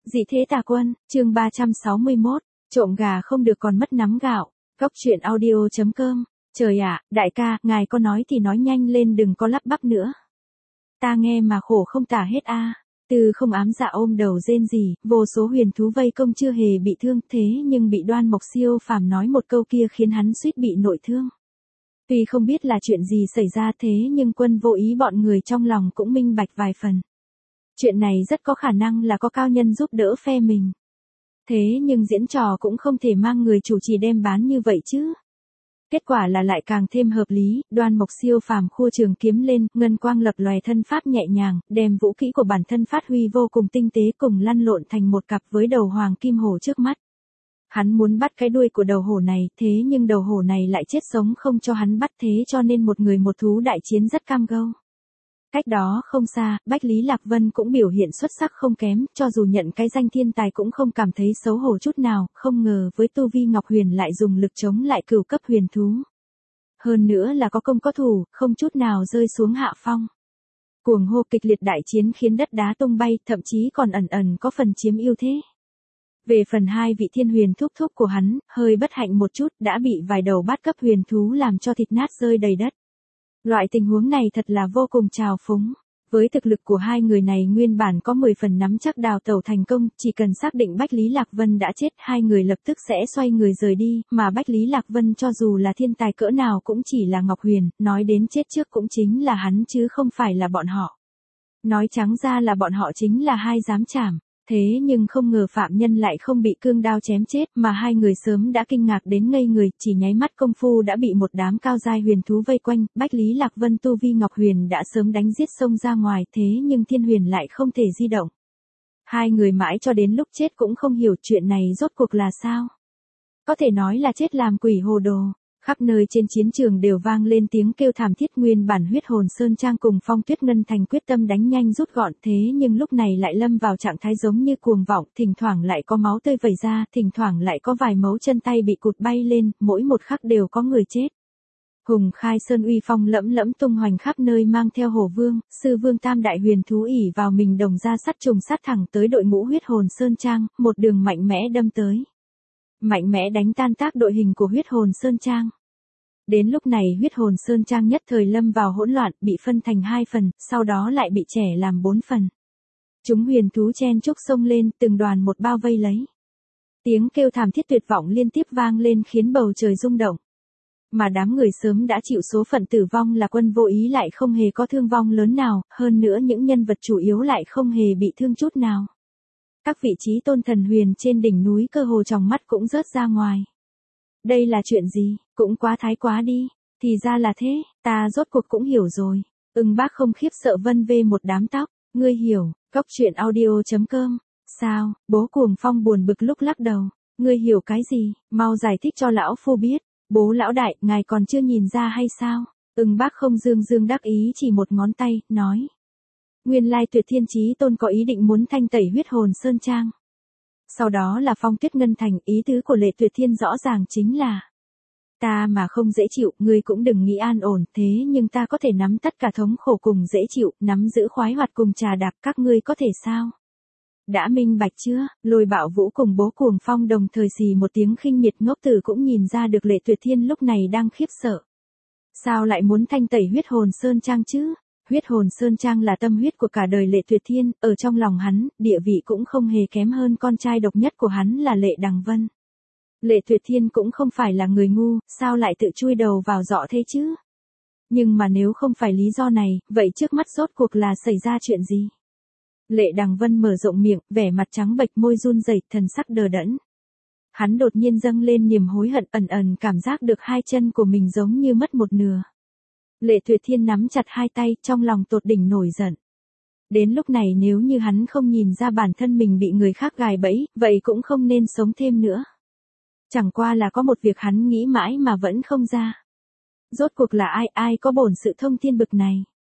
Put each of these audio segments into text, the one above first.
Dị thế tà quân, chương 361, trộm gà không được còn mất nắm gạo. Góc truyện audio.com. Trời ạ, đại ca, ngài có nói thì nói nhanh lên, đừng có lắp bắp nữa. Ta nghe mà khổ không tả hết a. Từ không ám dạ ôm đầu rên rỉ, vô số huyền thú vây công chưa hề bị thương, thế nhưng bị Đoan Mộc siêu phàm nói một câu kia khiến hắn suýt bị nội thương. Tuy không biết là chuyện gì xảy ra thế nhưng Quân Vô Ý bọn người trong lòng cũng minh bạch vài phần. Chuyện này rất có khả năng là có cao nhân giúp đỡ phe mình. Thế nhưng diễn trò cũng không thể mang người chủ trì đem bán như vậy chứ. Kết quả là lại càng thêm hợp lý, Đoan Mộc siêu phàm khua trường kiếm lên, ngân quang lập lòe thân pháp nhẹ nhàng, đem vũ kỹ của bản thân phát huy vô cùng tinh tế cùng lăn lộn thành một cặp với đầu hoàng kim hổ trước mắt. Hắn muốn bắt cái đuôi của đầu hổ này, thế nhưng đầu hổ này lại chết sống không cho hắn bắt, thế cho nên một người một thú đại chiến rất cam go. Cách đó không xa, Bách Lý Lạc Vân cũng biểu hiện xuất sắc không kém, cho dù nhận cái danh thiên tài cũng không cảm thấy xấu hổ chút nào, không ngờ với tu vi Ngọc Huyền lại dùng lực chống lại cửu cấp huyền thú. Hơn nữa là có công có thủ, không chút nào rơi xuống hạ phong. Cuồng hô kịch liệt đại chiến khiến đất đá tung bay, thậm chí còn ẩn ẩn có phần chiếm ưu thế. Về phần hai vị thiên huyền thúc thúc của hắn, hơi bất hạnh một chút, đã bị vài đầu bát cấp huyền thú làm cho thịt nát rơi đầy đất. Loại tình huống này thật là vô cùng trào phúng. Với thực lực của hai người này nguyên bản có 10 phần nắm chắc đào tẩu thành công, chỉ cần xác định Bách Lý Lạc Vân đã chết, hai người lập tức sẽ xoay người rời đi, mà Bách Lý Lạc Vân cho dù là thiên tài cỡ nào cũng chỉ là Ngọc Huyền, nói đến chết trước cũng chính là hắn chứ không phải là bọn họ. Nói trắng ra là bọn họ chính là hai giám trảm. Thế nhưng không ngờ phạm nhân lại không bị cương đao chém chết, mà hai người sớm đã kinh ngạc đến ngây người, chỉ nháy mắt công phu đã bị một đám cao giai huyền thú vây quanh, Bách Lý Lạc Vân tu vi Ngọc Huyền đã sớm đánh giết xông ra ngoài, thế nhưng thiên huyền lại không thể di động. Hai người mãi cho đến lúc chết cũng không hiểu chuyện này rốt cuộc là sao. Có thể nói là chết làm quỷ hồ đồ. Khắp nơi trên chiến trường đều vang lên tiếng kêu thảm thiết, nguyên bản Huyết Hồn Sơn Trang cùng Phong Tuyết Ngân Thành quyết tâm đánh nhanh rút gọn, thế nhưng lúc này lại lâm vào trạng thái giống như cuồng vọng, thỉnh thoảng lại có máu tươi vẩy ra, thỉnh thoảng lại có vài mấu chân tay bị cụt bay lên, mỗi một khắc đều có người chết. Hùng Khai Sơn uy phong lẫm lẫm tung hoành khắp nơi, mang theo Hổ Vương, Sư Vương tam đại huyền thú ỉ vào mình đồng ra sắt trùng sát thẳng tới đội ngũ Huyết Hồn Sơn Trang, một đường mạnh mẽ đâm tới. Mạnh mẽ đánh tan tác đội hình của Huyết Hồn Sơn Trang. Đến lúc này Huyết Hồn Sơn Trang nhất thời lâm vào hỗn loạn, bị phân thành hai phần, sau đó lại bị chẻ làm 4 phần. Chúng huyền thú chen chúc xông lên, từng đoàn một bao vây lấy. Tiếng kêu thảm thiết tuyệt vọng liên tiếp vang lên khiến bầu trời rung động. Mà đám người sớm đã chịu số phận tử vong là Quân Vô Ý lại không hề có thương vong lớn nào, hơn nữa những nhân vật chủ yếu lại không hề bị thương chút nào. Các vị trí tôn thần huyền trên đỉnh núi cơ hồ tròng mắt cũng rớt ra ngoài. Đây là chuyện gì, cũng quá thái quá đi, thì ra là thế, ta rốt cuộc cũng hiểu rồi. Bác không khiếp sợ vân vê một đám tóc, ngươi hiểu, góc truyện audio.com. Sao, bố Cuồng Phong buồn bực lúc lắc đầu, ngươi hiểu cái gì, mau giải thích cho lão phu biết. Bố lão đại, ngài còn chưa nhìn ra hay sao? Bác không dương dương đắc ý chỉ một ngón tay, nói. Nguyên lai Tuyệt Thiên Chí Tôn có ý định muốn thanh tẩy Huyết Hồn Sơn Trang. Sau đó là Phong Tuyết Ngân Thành, ý tứ của Lệ Tuyệt Thiên rõ ràng chính là ta mà không dễ chịu, ngươi cũng đừng nghĩ an ổn, thế nhưng ta có thể nắm tất cả thống khổ cùng dễ chịu, nắm giữ khoái hoạt cùng trà đạp, các ngươi có thể sao? Đã minh bạch chưa? Lôi Bạo Vũ cùng bố Cuồng Phong đồng thời xì một tiếng khinh miệt, ngốc tử cũng nhìn ra được Lệ Tuyệt Thiên lúc này đang khiếp sợ. Sao lại muốn thanh tẩy Huyết Hồn Sơn Trang chứ? Huyết Hồn Sơn Trang là tâm huyết của cả đời Lệ Tuyệt Thiên, ở trong lòng hắn, địa vị cũng không hề kém hơn con trai độc nhất của hắn là Lệ Đằng Vân. Lệ Tuyệt Thiên cũng không phải là người ngu, sao lại tự chui đầu vào giỏ thế chứ? Nhưng mà nếu không phải lý do này, vậy trước mắt rốt cuộc là xảy ra chuyện gì? Lệ Đằng Vân mở rộng miệng, vẻ mặt trắng bệch, môi run rẩy, thần sắc đờ đẫn. Hắn đột nhiên dâng lên niềm hối hận, ẩn ẩn cảm giác được hai chân của mình giống như mất một nửa. Lệ Tuyệt Thiên nắm chặt hai tay, trong lòng tột đỉnh nổi giận. Đến lúc này nếu như hắn không nhìn ra bản thân mình bị người khác gài bẫy, vậy cũng không nên sống thêm nữa. Chẳng qua là có một việc hắn nghĩ mãi mà vẫn không ra. Rốt cuộc là ai có bổn sự thông thiên bực này.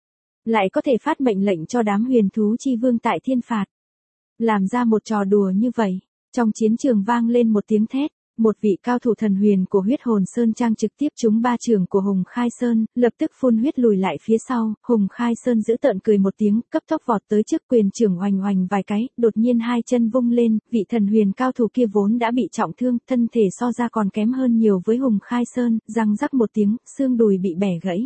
Lại có thể phát mệnh lệnh cho đám huyền thú chi vương tại thiên phạt. Làm ra một trò đùa như vậy. Trong chiến trường vang lên một tiếng thét. Một vị cao thủ thần huyền của huyết hồn Sơn Trang trực tiếp trúng ba chưởng của Hùng Khai Sơn, lập tức phun huyết lùi lại phía sau, Hùng Khai Sơn giữ tợn cười một tiếng, cấp tốc vọt tới trước quyền chưởng oành oành vài cái, đột nhiên hai chân vung lên, vị thần huyền cao thủ kia vốn đã bị trọng thương, thân thể so ra còn kém hơn nhiều với Hùng Khai Sơn, răng rắc một tiếng, xương đùi bị bẻ gãy.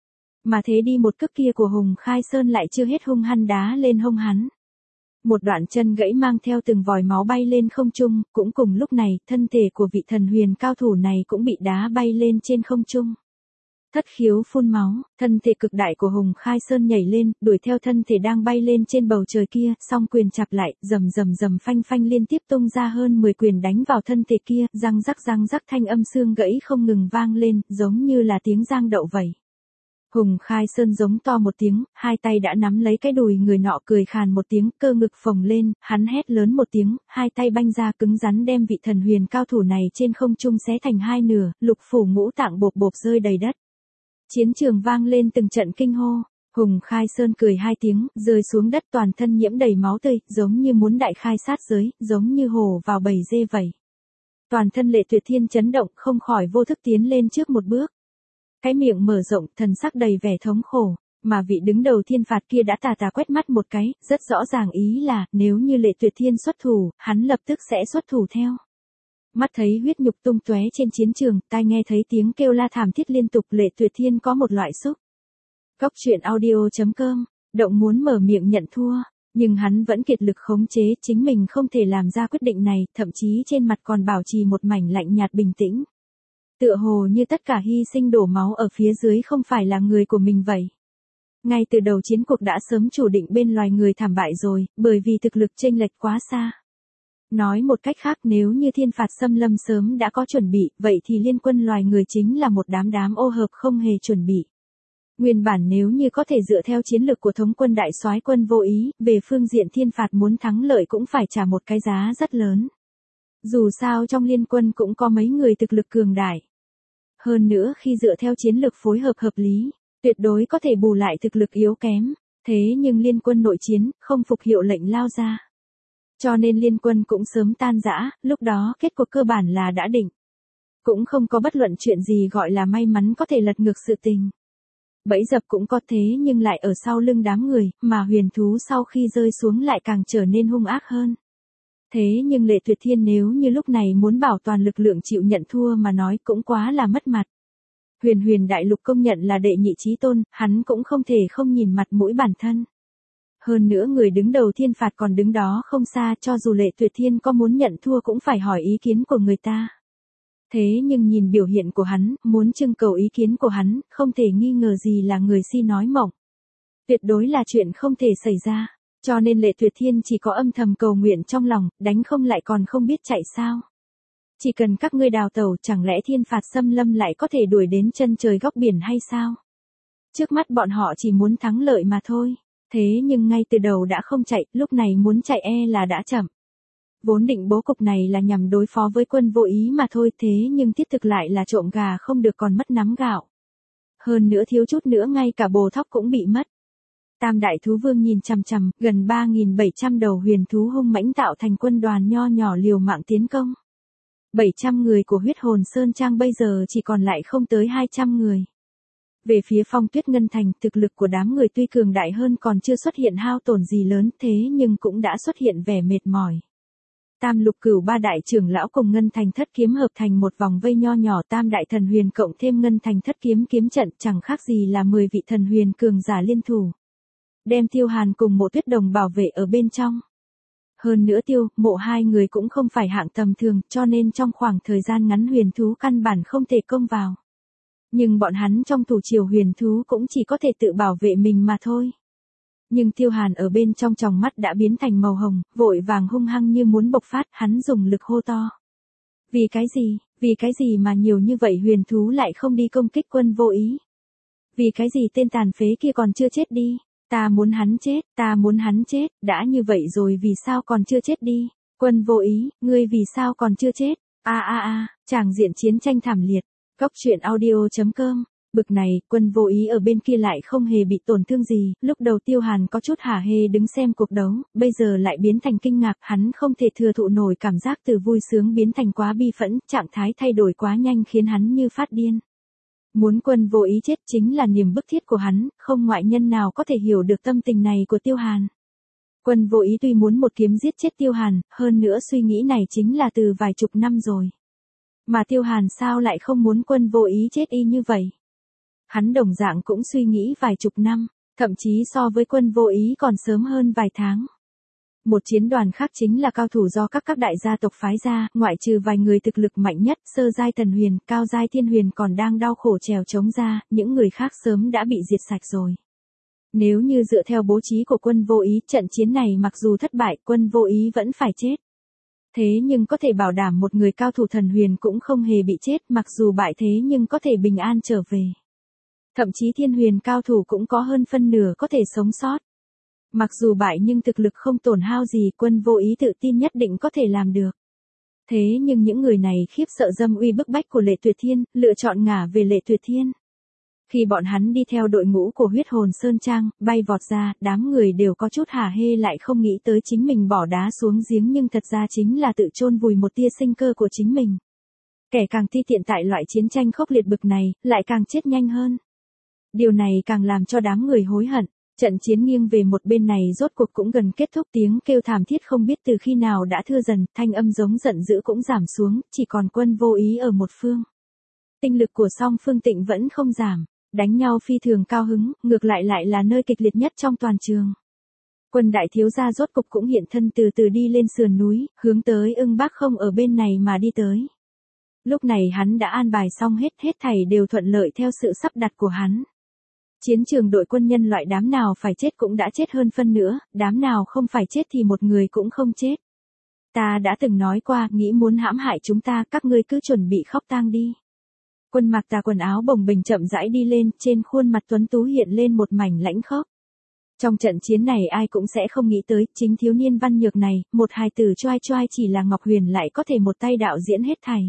Mà thế đi một cước kia của Hùng Khai Sơn lại chưa hết hung hăng đá lên hông hắn. Một đoạn chân gãy mang theo từng vòi máu bay lên không trung, cũng cùng lúc này, thân thể của vị thần huyền cao thủ này cũng bị đá bay lên trên không trung. Thất khiếu phun máu, thân thể cực đại của Hùng Khai Sơn nhảy lên, đuổi theo thân thể đang bay lên trên bầu trời kia, song quyền chặp lại, rầm rầm rầm phanh phanh liên tiếp tung ra hơn 10 quyền đánh vào thân thể kia, răng rắc thanh âm xương gãy không ngừng vang lên, giống như là tiếng giang đậu vậy. Hùng Khai Sơn giống to một tiếng, hai tay đã nắm lấy cái đùi người nọ cười khàn một tiếng, cơ ngực phồng lên, hắn hét lớn một tiếng, hai tay banh ra cứng rắn đem vị thần huyền cao thủ này trên không trung xé thành hai nửa, lục phủ ngũ tạng bộp bộp rơi đầy đất. Chiến trường vang lên từng trận kinh hô, Hùng Khai Sơn cười hai tiếng, rơi xuống đất toàn thân nhiễm đầy máu tươi, giống như muốn đại khai sát giới, giống như hổ vào bầy dê vậy. Toàn thân Lệ Tuyệt Thiên chấn động, không khỏi vô thức tiến lên trước một bước. Cái miệng mở rộng, thần sắc đầy vẻ thống khổ, mà vị đứng đầu thiên phạt kia đã tà quét mắt một cái, rất rõ ràng ý là, nếu như Lệ Tuyệt Thiên xuất thủ, hắn lập tức sẽ xuất thủ theo. Mắt thấy huyết nhục tung tóe trên chiến trường, tai nghe thấy tiếng kêu la thảm thiết liên tục, Lệ Tuyệt Thiên có một loại xúc. Goctruyện.audio.com, động muốn mở miệng nhận thua, nhưng hắn vẫn kiệt lực khống chế chính mình không thể làm ra quyết định này, thậm chí trên mặt còn bảo trì một mảnh lạnh nhạt bình tĩnh. Tựa hồ như tất cả hy sinh đổ máu ở phía dưới không phải là người của mình vậy. Ngay từ đầu chiến cuộc đã sớm chủ định bên loài người thảm bại rồi, bởi vì thực lực chênh lệch quá xa. Nói một cách khác, nếu như thiên phạt xâm lâm sớm đã có chuẩn bị, vậy thì liên quân loài người chính là một đám ô hợp không hề chuẩn bị. Nguyên bản nếu như có thể dựa theo chiến lược của thống quân đại soái Quân Vô Ý, về phương diện thiên phạt muốn thắng lợi cũng phải trả một cái giá rất lớn. Dù sao trong liên quân cũng có mấy người thực lực cường đại. Hơn nữa khi dựa theo chiến lược phối hợp hợp lý, tuyệt đối có thể bù lại thực lực yếu kém. Thế nhưng liên quân nội chiến, không phục hiệu lệnh lao ra. Cho nên liên quân cũng sớm tan rã, lúc đó kết cuộc cơ bản là đã định. Cũng không có bất luận chuyện gì gọi là may mắn có thể lật ngược sự tình. Bẫy dập cũng có thế nhưng lại ở sau lưng đám người, mà huyền thú sau khi rơi xuống lại càng trở nên hung ác hơn. Thế nhưng Lệ Tuyệt Thiên nếu như lúc này muốn bảo toàn lực lượng chịu nhận thua mà nói cũng quá là mất mặt. Huyền đại lục công nhận là đệ nhị chí tôn, hắn cũng không thể không nhìn mặt mũi bản thân. Hơn nữa người đứng đầu thiên phạt còn đứng đó không xa, cho dù Lệ Tuyệt Thiên có muốn nhận thua cũng phải hỏi ý kiến của người ta. Thế nhưng nhìn biểu hiện của hắn, muốn trưng cầu ý kiến của hắn, không thể nghi ngờ gì là người si nói mộng. Tuyệt đối là chuyện không thể xảy ra. Cho nên Lệ Tuyệt Thiên chỉ có âm thầm cầu nguyện trong lòng, đánh không lại còn không biết chạy sao. Chỉ cần các ngươi đào tẩu, chẳng lẽ thiên phạt xâm lâm lại có thể đuổi đến chân trời góc biển hay sao? Trước mắt bọn họ chỉ muốn thắng lợi mà thôi. Thế nhưng ngay từ đầu đã không chạy, lúc này muốn chạy là đã chậm. Vốn định bố cục này là nhằm đối phó với Quân Vô Ý mà thôi, thế nhưng thiết thực lại là trộm gà không được còn mất nắm gạo. Hơn nữa thiếu chút nữa ngay cả bồ thóc cũng bị mất. Tam đại thú vương nhìn chằm chằm, gần 3.700 đầu huyền thú hung mãnh tạo thành quân đoàn nho nhỏ liều mạng tiến công. 700 người của huyết hồn Sơn Trang bây giờ chỉ còn lại không tới 200 người. Về phía Phong Tuyết Ngân Thành, thực lực của đám người tuy cường đại hơn còn chưa xuất hiện hao tổn gì lớn, thế nhưng cũng đã xuất hiện vẻ mệt mỏi. Tam lục cửu ba đại trưởng lão cùng Ngân Thành Thất Kiếm hợp thành một vòng vây nho nhỏ, tam đại thần huyền cộng thêm Ngân Thành Thất Kiếm kiếm trận, chẳng khác gì là 10 vị thần huyền cường giả liên thủ. Đem Tiêu Hàn cùng Mộ Tuyết Đồng bảo vệ ở bên trong. Hơn nữa Mộ hai người cũng không phải hạng tầm thường, cho nên trong khoảng thời gian ngắn huyền thú căn bản không thể công vào. Nhưng bọn hắn trong thủ triều huyền thú cũng chỉ có thể tự bảo vệ mình mà thôi. Nhưng Tiêu Hàn ở bên trong tròng mắt đã biến thành màu hồng, vội vàng hung hăng như muốn bộc phát, hắn dùng lực hô to. Vì cái gì mà nhiều như vậy huyền thú lại không đi công kích Quân Vô Ý? Vì cái gì tên tàn phế kia còn chưa chết đi? Ta muốn hắn chết, đã như vậy rồi vì sao còn chưa chết đi? Quân Vô Ý, ngươi vì sao còn chưa chết? Tràng diện chiến tranh thảm liệt. Goctruyện.audio.com Bực này, Quân Vô Ý ở bên kia lại không hề bị tổn thương gì, lúc đầu Tiêu Hàn có chút hả hê đứng xem cuộc đấu, bây giờ lại biến thành kinh ngạc, hắn không thể thừa thụ nổi cảm giác từ vui sướng biến thành quá bi phẫn, trạng thái thay đổi quá nhanh khiến hắn như phát điên. Muốn Quân Vô Ý chết chính là niềm bức thiết của hắn, không ngoại nhân nào có thể hiểu được tâm tình này của Tiêu Hàn. Quân Vô Ý tuy muốn một kiếm giết chết Tiêu Hàn, hơn nữa suy nghĩ này chính là từ vài chục năm rồi. Mà Tiêu Hàn sao lại không muốn Quân Vô Ý chết y như vậy? Hắn đồng dạng cũng suy nghĩ vài chục năm, thậm chí so với Quân Vô Ý còn sớm hơn vài tháng. Một chiến đoàn khác chính là cao thủ do các đại gia tộc phái ra, ngoại trừ vài người thực lực mạnh nhất, sơ giai Thần Huyền, cao giai Thiên Huyền còn đang đau khổ trèo chống ra, những người khác sớm đã bị diệt sạch rồi. Nếu như dựa theo bố trí của Quân Vô Ý, trận chiến này mặc dù thất bại, Quân Vô Ý vẫn phải chết. Thế nhưng có thể bảo đảm một người cao thủ Thần Huyền cũng không hề bị chết, mặc dù bại thế nhưng có thể bình an trở về. Thậm chí Thiên Huyền cao thủ cũng có hơn phân nửa có thể sống sót. Mặc dù bại nhưng thực lực không tổn hao gì, Quân Vô Ý tự tin nhất định có thể làm được. Thế nhưng những người này khiếp sợ dâm uy bức bách của Lệ Tuyệt Thiên, lựa chọn ngả về Lệ Tuyệt Thiên. Khi bọn hắn đi theo đội ngũ của Huyết Hồn Sơn Trang, bay vọt ra, đám người đều có chút hả hê lại không nghĩ tới chính mình bỏ đá xuống giếng nhưng thật ra chính là tự chôn vùi một tia sinh cơ của chính mình. Kẻ càng ti tiện tại loại chiến tranh khốc liệt bực này, lại càng chết nhanh hơn. Điều này càng làm cho đám người hối hận. Trận chiến nghiêng về một bên này rốt cuộc cũng gần kết thúc, tiếng kêu thảm thiết không biết từ khi nào đã thưa dần, thanh âm giống giận dữ cũng giảm xuống, chỉ còn Quân Vô Ý ở một phương. Tinh lực của song phương Tịnh vẫn không giảm, đánh nhau phi thường cao hứng, ngược lại là nơi kịch liệt nhất trong toàn trường. Quân đại thiếu gia rốt cục cũng hiện thân từ từ đi lên sườn núi, hướng tới Ưng Bác không ở bên này mà đi tới. Lúc này hắn đã an bài xong hết thảy đều thuận lợi theo sự sắp đặt của hắn. Chiến trường đội quân nhân loại đám nào phải chết cũng đã chết hơn phân nữa, đám nào không phải chết thì một người cũng không chết. Ta đã từng nói qua, nghĩ muốn hãm hại chúng ta, các ngươi cứ chuẩn bị khóc tang đi. Quân Mạc Tà quần áo bồng bềnh chậm rãi đi lên, trên khuôn mặt tuấn tú hiện lên một mảnh lãnh khốc. Trong trận chiến này ai cũng sẽ không nghĩ tới, chính thiếu niên văn nhược này, một hài tử choai choai chỉ là Ngọc Huyền lại có thể một tay đạo diễn hết thảy.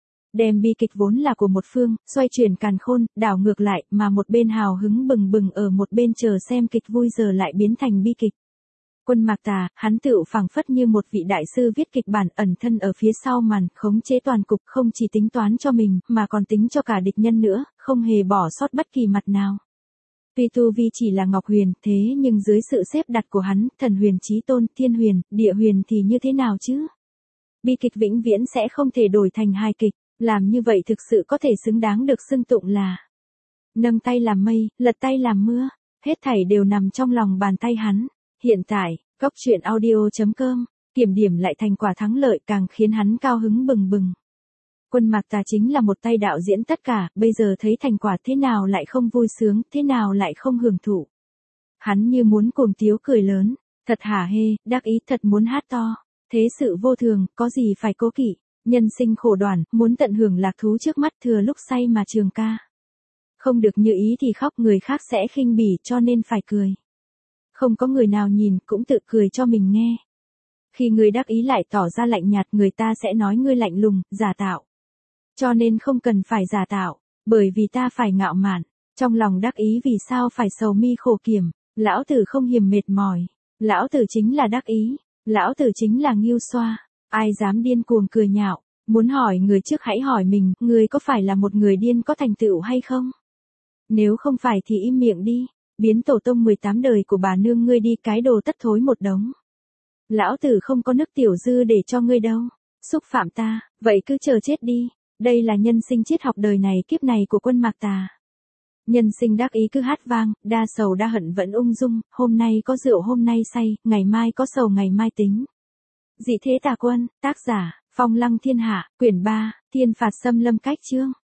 Đem bi kịch vốn là của một phương, xoay chuyển càn khôn, đảo ngược lại, mà một bên hào hứng bừng bừng ở một bên chờ xem kịch vui giờ lại biến thành bi kịch. Quân Mạc Tà, hắn tựu phảng phất như một vị đại sư viết kịch bản ẩn thân ở phía sau màn, khống chế toàn cục, không chỉ tính toán cho mình, mà còn tính cho cả địch nhân nữa, không hề bỏ sót bất kỳ mặt nào. Tuy tu vi chỉ là Ngọc Huyền, thế nhưng dưới sự xếp đặt của hắn, Thần Huyền Chí Tôn, Thiên Huyền, Địa Huyền thì như thế nào chứ? Bi kịch vĩnh viễn sẽ không thể đổi thành hài kịch. Làm như vậy thực sự có thể xứng đáng được xưng tụng là nâng tay làm mây, lật tay làm mưa, hết thảy đều nằm trong lòng bàn tay hắn. Hiện tại, goctruyện.audio.com, kiểm điểm lại thành quả thắng lợi càng khiến hắn cao hứng bừng bừng. Quân Mạc Tà chính là một tay đạo diễn tất cả, bây giờ thấy thành quả thế nào lại không vui sướng, thế nào lại không hưởng thụ. Hắn như muốn cuồng tiếu cười lớn, thật hả hê, đắc ý thật muốn hát to, thế sự vô thường, có gì phải cố kỵ. Nhân sinh khổ đoản, muốn tận hưởng lạc thú trước mắt thừa lúc say mà trường ca. Không được như ý thì khóc, người khác sẽ khinh bỉ cho nên phải cười. Không có người nào nhìn cũng tự cười cho mình nghe. Khi người đắc ý lại tỏ ra lạnh nhạt, người ta sẽ nói ngươi lạnh lùng, giả tạo. Cho nên không cần phải giả tạo, bởi vì ta phải ngạo mạn. Trong lòng đắc ý vì sao phải sầu mi khổ kiểm, lão tử không hiềm mệt mỏi. Lão tử chính là đắc ý, lão tử chính là nghêu xoa. Ai dám điên cuồng cười nhạo, muốn hỏi người trước hãy hỏi mình, người có phải là một người điên có thành tựu hay không? Nếu không phải thì im miệng đi, biến tổ tông 18 đời của bà nương ngươi đi cái đồ tất thối một đống. Lão tử không có nước tiểu dư để cho ngươi đâu, xúc phạm ta, vậy cứ chờ chết đi, đây là nhân sinh triết học đời này kiếp này của Quân Mạc Tà. Nhân sinh đắc ý cứ hát vang, đa sầu đa hận vẫn ung dung, hôm nay có rượu hôm nay say, ngày mai có sầu ngày mai tính. Dị thế tà quân, tác giả, Phong Lăng Thiên Hạ, quyển 3, Thiên phạt xâm lâm cách chương.